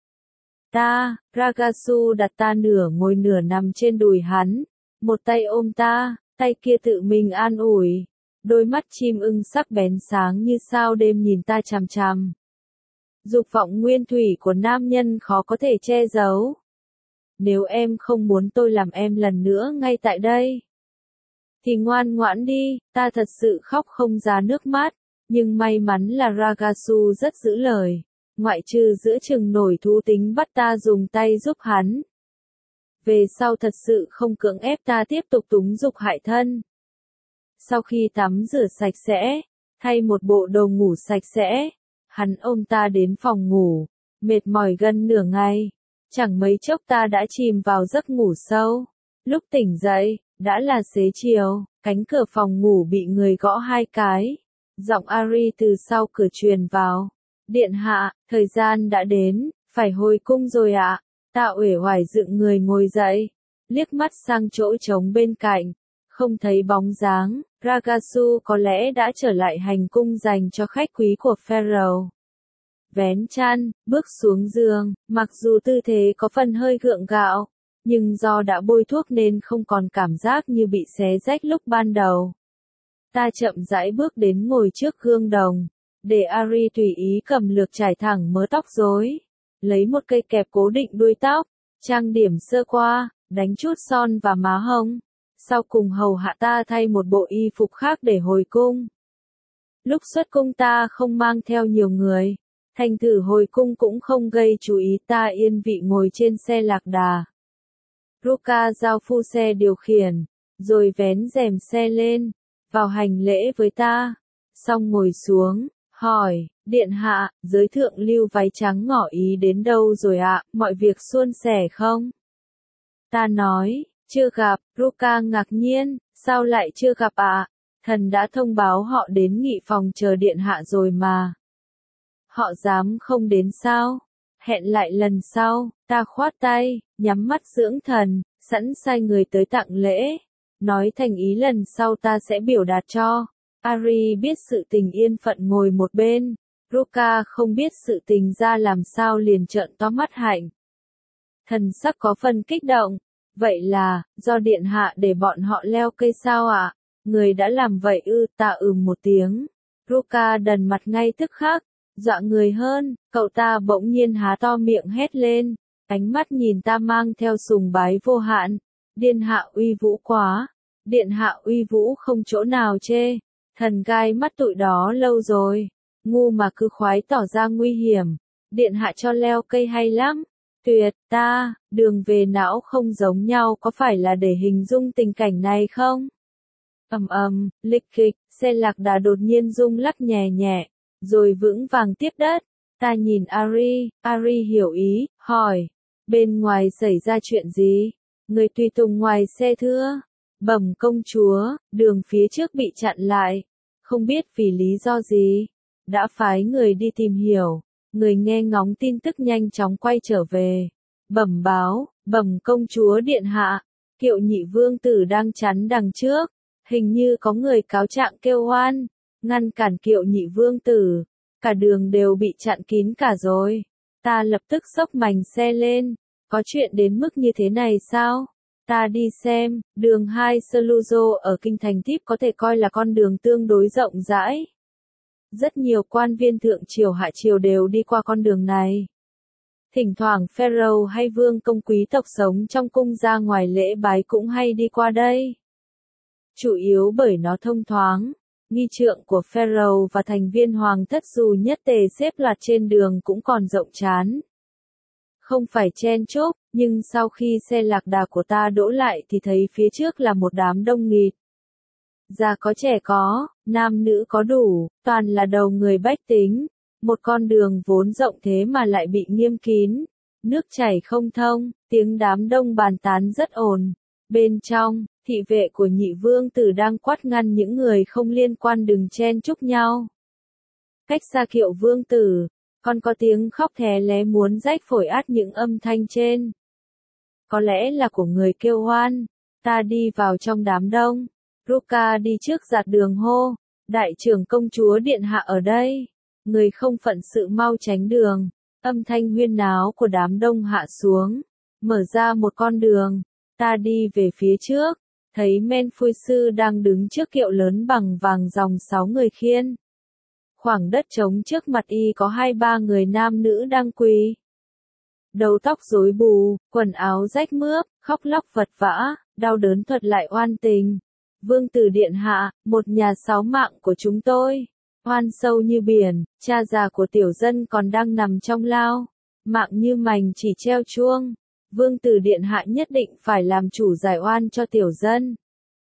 Ta, Ragasu đặt ta nửa ngồi nửa nằm trên đùi hắn. Một tay ôm ta, tay kia tự mình an ủi. Đôi mắt chim ưng sắc bén sáng như sao đêm nhìn ta chằm chằm. Dục vọng nguyên thủy của nam nhân khó có thể che giấu. Nếu em không muốn tôi làm em lần nữa ngay tại đây, thì ngoan ngoãn đi. Ta thật sự khóc không ra nước mắt. Nhưng may mắn là Ragasu rất giữ lời, ngoại trừ giữa chừng nổi thú tính bắt ta dùng tay giúp hắn. Về sau thật sự không cưỡng ép ta tiếp tục túng dục hại thân. Sau khi tắm rửa sạch sẽ, thay một bộ đồ ngủ sạch sẽ, hắn ôm ta đến phòng ngủ, mệt mỏi gần nửa ngày. Chẳng mấy chốc ta đã chìm vào giấc ngủ sâu. Lúc tỉnh dậy, đã là xế chiều, cánh cửa phòng ngủ bị người gõ hai cái. Giọng Ari từ sau cửa truyền vào. Điện hạ, thời gian đã đến, phải hồi cung rồi ạ. Ta uể oải dựng người ngồi dậy, liếc mắt sang chỗ trống bên cạnh, không thấy bóng dáng. Ragasu có lẽ đã trở lại hành cung dành cho khách quý của Pharaoh. Vén chăn, bước xuống giường, mặc dù tư thế có phần hơi gượng gạo, nhưng do đã bôi thuốc nên không còn cảm giác như bị xé rách lúc ban đầu. Ta chậm rãi bước đến ngồi trước gương đồng, để Ari tùy ý cầm lược trải thẳng mớ tóc rối, lấy một cây kẹp cố định đuôi tóc, trang điểm sơ qua, đánh chút son và má hồng, sau cùng hầu hạ ta thay một bộ y phục khác để hồi cung. Lúc xuất cung ta không mang theo nhiều người. Thành thử hồi cung cũng không gây chú ý, ta yên vị ngồi trên xe lạc đà. Ruka giao phu xe điều khiển, rồi vén rèm xe lên, vào hành lễ với ta. Xong ngồi xuống, hỏi, điện hạ, giới thượng lưu váy trắng ngỏ ý đến đâu rồi ạ, mọi việc suôn sẻ không? Ta nói, chưa gặp. Ruka ngạc nhiên, sao lại chưa gặp ạ? Thần đã thông báo họ đến nghị phòng chờ điện hạ rồi mà. Họ dám không đến sao? Hẹn lại lần sau. Ta khoát tay, nhắm mắt dưỡng thần, sẵn sai người tới tặng lễ. Nói thành ý lần sau ta sẽ biểu đạt cho. Ari biết sự tình yên phận ngồi một bên. Ruka không biết sự tình ra làm sao liền trợn to mắt hạnh. Thần sắc có phần kích động. Vậy là, do điện hạ để bọn họ leo cây sao ạ? À? Người đã làm vậy ư? Ta ừm một tiếng. Ruka đần mặt ngay tức khắc. Dọa người hơn, cậu ta bỗng nhiên há to miệng hét lên. Ánh mắt nhìn ta mang theo sùng bái vô hạn. Điện hạ uy vũ quá. Điện hạ uy vũ không chỗ nào chê. Thần gai mắt tụi đó lâu rồi. Ngu mà cứ khoái tỏ ra nguy hiểm. Điện hạ cho leo cây hay lắm. Tuyệt, ta, đường về não không giống nhau, có phải là để hình dung tình cảnh này không? Ầm ầm, lịch kịch, xe lạc đà đột nhiên rung lắc nhẹ nhẹ, rồi vững vàng tiếp đất. Ta nhìn Ari, Ari hiểu ý, hỏi, bên ngoài xảy ra chuyện gì? Người tùy tùng ngoài xe thưa? Bẩm công chúa, đường phía trước bị chặn lại, không biết vì lý do gì. Đã phái người đi tìm hiểu. Người nghe ngóng tin tức nhanh chóng quay trở về. Bẩm báo, bẩm công chúa điện hạ, Kiệu nhị vương tử đang chắn đằng trước. Hình như có người cáo trạng kêu oan, ngăn cản Kiệu nhị vương tử. Cả đường đều bị chặn kín cả rồi. Ta lập tức xốc mành xe lên. Có chuyện đến mức như thế này sao? Ta đi xem, đường hai Seluzo ở kinh thành Típ có thể coi là con đường tương đối rộng rãi. Rất nhiều quan viên thượng triều hạ triều đều đi qua con đường này. Thỉnh thoảng pharaoh hay vương công quý tộc sống trong cung ra ngoài lễ bái cũng hay đi qua đây. Chủ yếu bởi nó thông thoáng. Nghi trượng của pharaoh và thành viên hoàng thất dù nhất tề xếp loạt trên đường cũng còn rộng chán. Không phải chen chúc, nhưng sau khi xe lạc đà của ta đỗ lại thì thấy phía trước là một đám đông nghịt. Già có trẻ có, nam nữ có đủ, toàn là đầu người bách tính. Một con đường vốn rộng thế mà lại bị nghiêm kín. Nước chảy không thông, tiếng đám đông bàn tán rất ồn. Bên trong, thị vệ của nhị vương tử đang quát ngăn những người không liên quan đừng chen chúc nhau. Cách xa Kiệu vương tử, còn có tiếng khóc thé lé muốn rách phổi át những âm thanh trên. Có lẽ là của người kêu oan. Ta đi vào trong đám đông. Ruka đi trước giạt đường hô. Đại trưởng công chúa điện hạ ở đây. Người không phận sự mau tránh đường. Âm thanh huyên náo của đám đông hạ xuống. Mở ra một con đường. Ta đi về phía trước. Thấy Menphui sư đang đứng trước kiệu lớn bằng vàng dòng sáu người khiên. Khoảng đất trống trước mặt y có hai ba người nam nữ đang quỳ. Đầu tóc rối bù, quần áo rách mướp, khóc lóc vật vã, đau đớn thuật lại oan tình. Vương tử điện hạ, một nhà sáu mạng của chúng tôi. Oan sâu như biển, cha già của tiểu dân còn đang nằm trong lao. Mạng như mành chỉ treo chuông. Vương tử điện hạ nhất định phải làm chủ giải oan cho tiểu dân.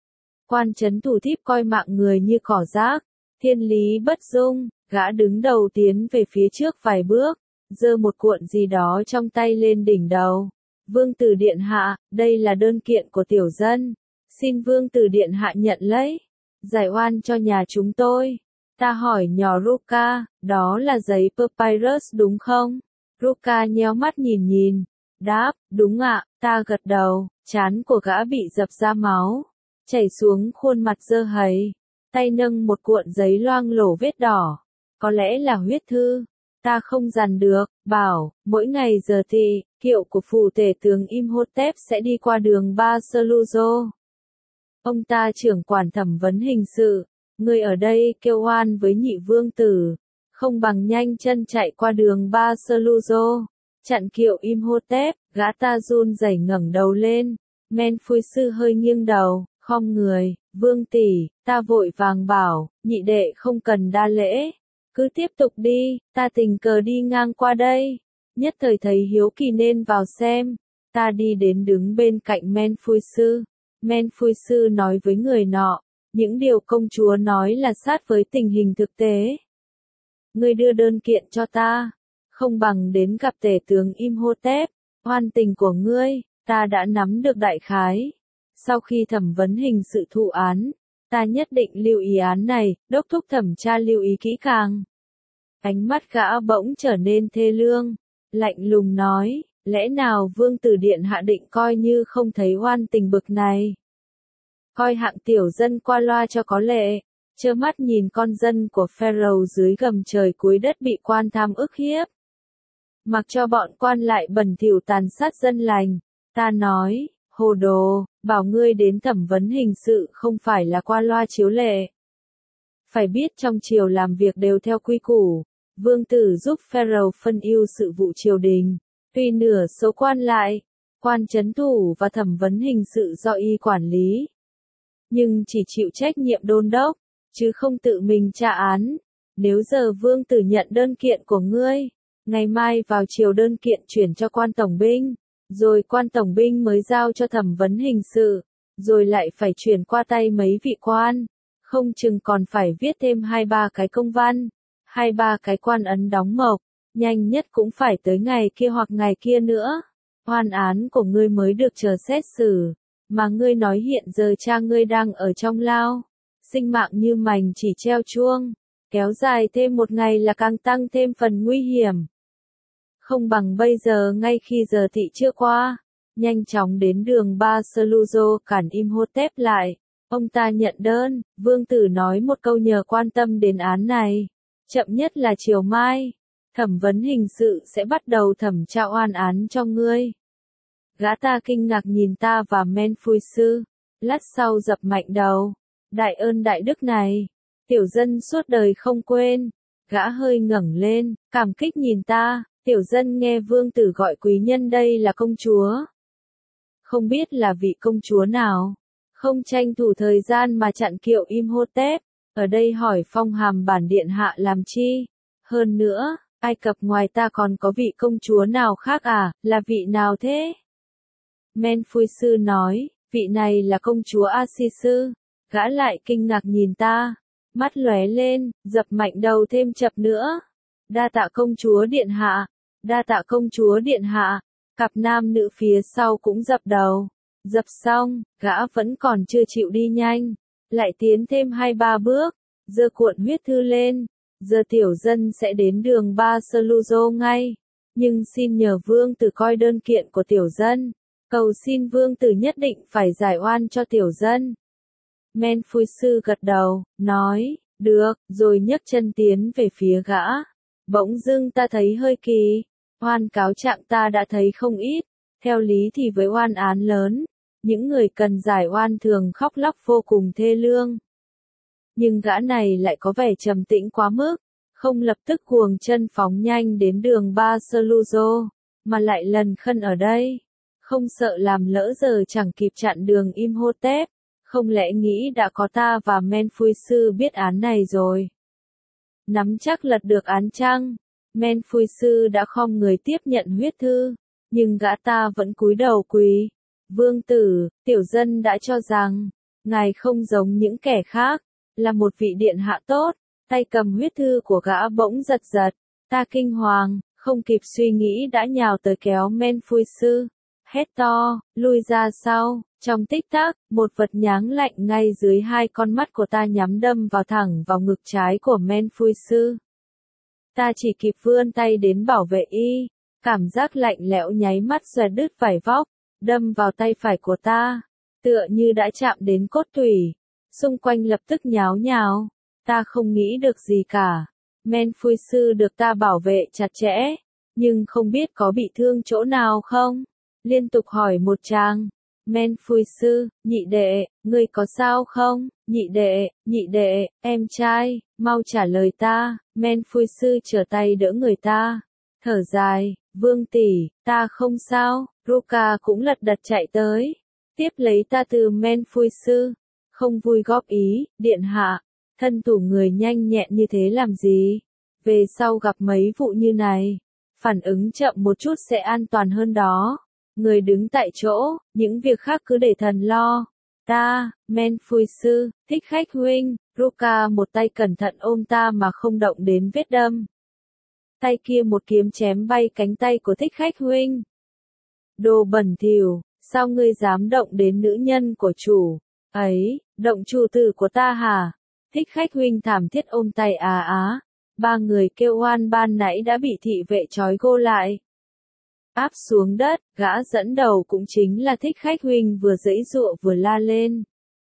Quan trấn thủ Típ coi mạng người như cỏ rác. Thiên lý bất dung, gã đứng đầu tiến về phía trước vài bước, giơ một cuộn gì đó trong tay lên đỉnh đầu. Vương tử điện hạ, đây là đơn kiện của tiểu dân. Xin vương tử điện hạ nhận lấy. Giải oan cho nhà chúng tôi. Ta hỏi nhỏ Ruka, đó là giấy papyrus đúng không? Ruka nhéo mắt nhìn nhìn. Đáp, đúng ạ, ta gật đầu, trán của gã bị dập ra máu. Chảy xuống khuôn mặt dơ hầy. Tay nâng một cuộn giấy loang lổ vết đỏ. Có lẽ là huyết thư. Ta không dằn được, bảo, mỗi ngày giờ thì, kiệu của phủ tể tướng Imhotep sẽ đi qua đường Ba Seluzo. Ông ta trưởng quản thẩm vấn hình sự. Người ở đây kêu oan với nhị vương tử. Không bằng nhanh chân chạy qua đường Ba Seluzo. Chặn kiệu Imhotep, gã ta run rẩy ngẩng đầu lên. Menphui sư hơi nghiêng đầu, khom người, vương tỷ, ta vội vàng bảo, nhị đệ không cần đa lễ, cứ tiếp tục đi, ta tình cờ đi ngang qua đây, nhất thời thấy hiếu kỳ nên vào xem, ta đi đến đứng bên cạnh Men Phui Sư, Men Phui Sư nói với người nọ, những điều công chúa nói là sát với tình hình thực tế. Ngươi đưa đơn kiện cho ta, không bằng đến gặp tể tướng Imhotep, oan tình của ngươi, ta đã nắm được đại khái. Sau khi thẩm vấn hình sự thụ án, ta nhất định lưu ý án này, đốc thúc thẩm tra lưu ý kỹ càng. Ánh mắt gã bỗng trở nên thê lương, lạnh lùng nói, lẽ nào vương tử điện hạ định coi như không thấy oan tình bực này. Coi hạng tiểu dân qua loa cho có lệ, trơ mắt nhìn con dân của Pharaoh dưới gầm trời cuối đất bị quan tham ức hiếp. Mặc cho bọn quan lại bẩn thỉu tàn sát dân lành, ta nói, hồ đồ, bảo ngươi đến thẩm vấn hình sự không phải là qua loa chiếu lệ. Phải biết trong triều làm việc đều theo quy củ, vương tử giúp Pharaoh phân ưu sự vụ triều đình, tuy nửa số quan lại, quan chấn thủ và thẩm vấn hình sự do y quản lý. Nhưng chỉ chịu trách nhiệm đôn đốc, chứ không tự mình tra án. Nếu giờ vương tử nhận đơn kiện của ngươi, ngày mai vào chiều đơn kiện chuyển cho quan tổng binh, rồi quan tổng binh mới giao cho thẩm vấn hình sự, rồi lại phải chuyển qua tay mấy vị quan, không chừng còn phải viết thêm hai ba cái công văn, hai ba cái quan ấn đóng mộc, nhanh nhất cũng phải tới ngày kia hoặc ngày kia nữa. Oan án của ngươi mới được chờ xét xử, mà ngươi nói hiện giờ cha ngươi đang ở trong lao, sinh mạng như mành chỉ treo chuông, kéo dài thêm một ngày là càng tăng thêm phần nguy hiểm. Không bằng bây giờ ngay khi giờ thị chưa qua, nhanh chóng đến đường Ba Seluzo cản Imhotep lại. Ông ta nhận đơn, vương tử nói một câu nhờ quan tâm đến án này. Chậm nhất là chiều mai, thẩm vấn hình sự sẽ bắt đầu thẩm tra oan án cho ngươi. Gã ta kinh ngạc nhìn ta và Men Phui Sư, lát sau dập mạnh đầu. Đại ơn đại đức này, tiểu dân suốt đời không quên. Gã hơi ngẩng lên, cảm kích nhìn ta, tiểu dân nghe vương tử gọi quý nhân đây là công chúa. Không biết là vị công chúa nào, không tranh thủ thời gian mà chặn kiệu Imhotep, ở đây hỏi phong hàm bản điện hạ làm chi. Hơn nữa, Ai Cập ngoài ta còn có vị công chúa nào khác à, là vị nào thế? Men Phui Sư nói, vị này là công chúa A-si-sư. Gã lại kinh ngạc nhìn ta, mắt lóe lên, dập mạnh đầu thêm chập nữa. Đa tạ công chúa điện hạ, đa tạ công chúa điện hạ. Cặp nam nữ phía sau cũng dập đầu. Dập xong, gã vẫn còn chưa chịu đi nhanh, lại tiến thêm hai ba bước, giơ cuộn huyết thư lên. Giờ tiểu dân sẽ đến đường Ba Seluzo ngay, nhưng xin nhờ vương tử coi đơn kiện của tiểu dân, cầu xin vương tử nhất định phải giải oan cho tiểu dân. Men Phui Sư gật đầu, nói, được, rồi nhấc chân tiến về phía gã. Bỗng dưng ta thấy hơi kỳ, oan cáo trạng ta đã thấy không ít, theo lý thì với oan án lớn, những người cần giải oan thường khóc lóc vô cùng thê lương. Nhưng gã này lại có vẻ trầm tĩnh quá mức, không lập tức cuồng chân phóng nhanh đến đường Ba Seluzo, mà lại lần khân ở đây, không sợ làm lỡ giờ chẳng kịp chặn đường Imhotep. Không lẽ nghĩ đã có ta và Men Phui Sư biết án này rồi? Nắm chắc lật được án chăng? Men Phui Sư đã khom người tiếp nhận huyết thư, nhưng gã ta vẫn cúi đầu quỳ. Vương tử, tiểu dân đã cho rằng, ngài không giống những kẻ khác, là một vị điện hạ tốt. Tay cầm huyết thư của gã bỗng giật giật, ta kinh hoàng, không kịp suy nghĩ đã nhào tới kéo Men Phui Sư, hét to, lui ra sau. Trong tích tắc, một vật nháng lạnh ngay dưới hai con mắt của ta nhắm đâm vào thẳng vào ngực trái của Men Phui Sư. Ta chỉ kịp vươn tay đến bảo vệ y, cảm giác lạnh lẽo nháy mắt xòe đứt vải vóc, đâm vào tay phải của ta, tựa như đã chạm đến cốt tủy. Xung quanh lập tức nháo nhào, ta không nghĩ được gì cả. Men Phui Sư được ta bảo vệ chặt chẽ, nhưng không biết có bị thương chỗ nào không, liên tục hỏi một tràng. Men Phui Sư, nhị đệ, ngươi có sao không? Nhị đệ, nhị đệ, em trai, mau trả lời ta. Men Phui Sư trở tay đỡ người ta, thở dài, vương tỷ, ta không sao. Ruka cũng lật đật chạy tới, Tiếp lấy ta từ men phui sư, không vui góp ý, điện hạ, thân thủ người nhanh nhẹn như thế làm gì? Về sau gặp mấy vụ như này, phản ứng chậm một chút sẽ an toàn hơn đó. Người đứng tại chỗ, những việc khác cứ để thần lo. Ta, men phui sư, thích khách huynh, Ruka một tay cẩn thận ôm ta mà không động đến vết đâm. Tay kia một kiếm chém bay cánh tay của thích khách huynh. Đồ bẩn thỉu, sao ngươi dám động đến nữ nhân của chủ? Ấy, động chủ tử của ta hả? Thích khách huynh thảm thiết ôm tay à á. Ba người kêu oan ban nãy đã bị thị vệ trói gô lại. Áp xuống đất, gã dẫn đầu cũng chính là thích khách huynh vừa giãy giụa vừa la lên.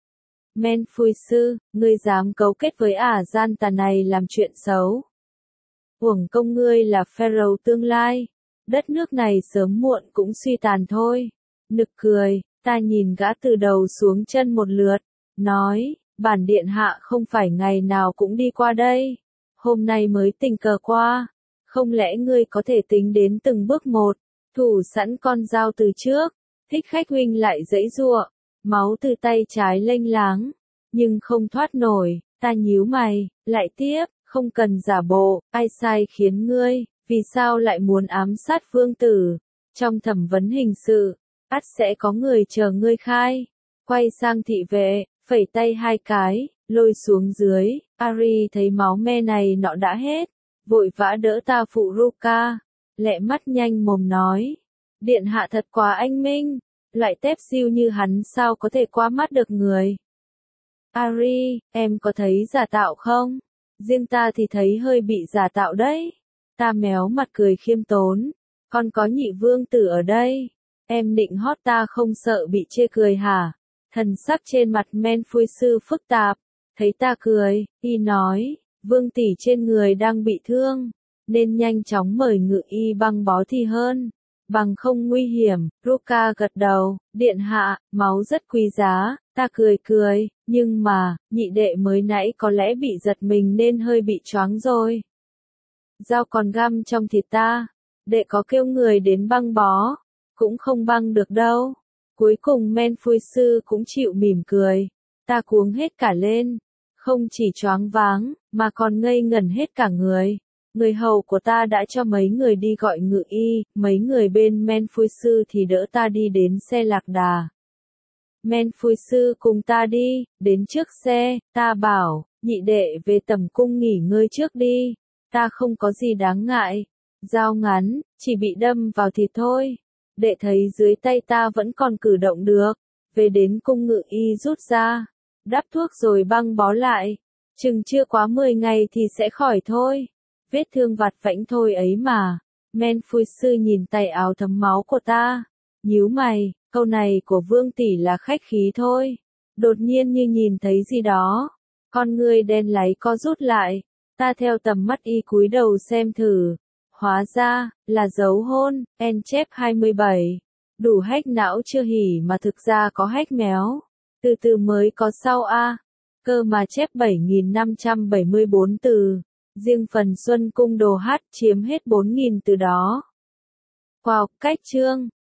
Men phui sư, ngươi dám cấu kết với ả gian tà này làm chuyện xấu. Uổng công ngươi là pharaoh tương lai. Đất nước này sớm muộn cũng suy tàn thôi. Nực cười, ta nhìn gã từ đầu xuống chân một lượt, nói, bản điện hạ không phải ngày nào cũng đi qua đây. Hôm nay mới tình cờ qua. Không lẽ ngươi có thể tính đến từng bước một, thủ sẵn con dao từ trước. Thích khách huynh lại giãy giụa, máu từ tay trái lênh láng, nhưng không thoát nổi. Ta nhíu mày, lại tiếp, không cần giả bộ, ai sai khiến ngươi, vì sao lại muốn ám sát vương tử? Trong thẩm vấn hình sự, ắt sẽ có người chờ ngươi khai. Quay sang thị vệ, phẩy tay hai cái, lôi xuống dưới. Ari thấy máu me này nọ đã hết, vội vã đỡ ta phụ Ruka, lẹ mắt nhanh mồm nói, điện hạ thật quá anh minh, loại tép siêu như hắn sao có thể qua mắt được người. Ari, em có thấy giả tạo không? Riêng ta thì thấy hơi bị giả tạo đấy. Ta méo mặt cười khiêm tốn, còn có nhị vương tử ở đây, em định hót ta không sợ bị chê cười hả? Thần sắc trên mặt men phui sư phức tạp, thấy ta cười, y nói, vương tỷ trên người đang bị thương, nên nhanh chóng mời ngự y băng bó thì hơn, bằng không nguy hiểm. Ruka gật đầu, điện hạ, máu rất quý giá. Ta cười cười, nhưng mà, nhị đệ mới nãy có lẽ bị giật mình nên hơi bị choáng rồi. Dao còn găm trong thịt ta, đệ có kêu người đến băng bó, cũng không băng được đâu. Cuối cùng men phui sư cũng chịu mỉm cười, ta cuống hết cả lên, không chỉ choáng váng, mà còn ngây ngẩn hết cả người. Người hầu của ta đã cho mấy người đi gọi ngự y, mấy người bên men phui sư thì đỡ ta đi đến xe lạc đà. Men phui sư cùng ta đi, đến trước xe, ta bảo, nhị đệ về tầm cung nghỉ ngơi trước đi, ta không có gì đáng ngại, dao ngắn, chỉ bị đâm vào thịt thôi, đệ thấy dưới tay ta vẫn còn cử động được, về đến cung ngự y rút ra, đắp thuốc rồi băng bó lại, chừng chưa quá mười ngày thì sẽ khỏi thôi, vết thương vặt vãnh thôi ấy mà. Men phui sư nhìn tay áo thấm máu của ta, nhíu mày. Câu này của vương tỷ là khách khí thôi. Đột nhiên như nhìn thấy gì đó. Con ngươi đen láy co rút lại. Ta theo tầm mắt y cúi đầu xem thử. Hóa ra, là dấu hôn, en chép hai mươi bảy. Đủ hách não chưa hỉ mà thực ra có hách méo. Từ từ mới có sau a. Cơ mà chép bảy nghìn năm trăm bảy mươi bốn từ. Riêng phần Xuân Cung Đồ Hát chiếm hết bốn nghìn từ đó. Wow, cách chương.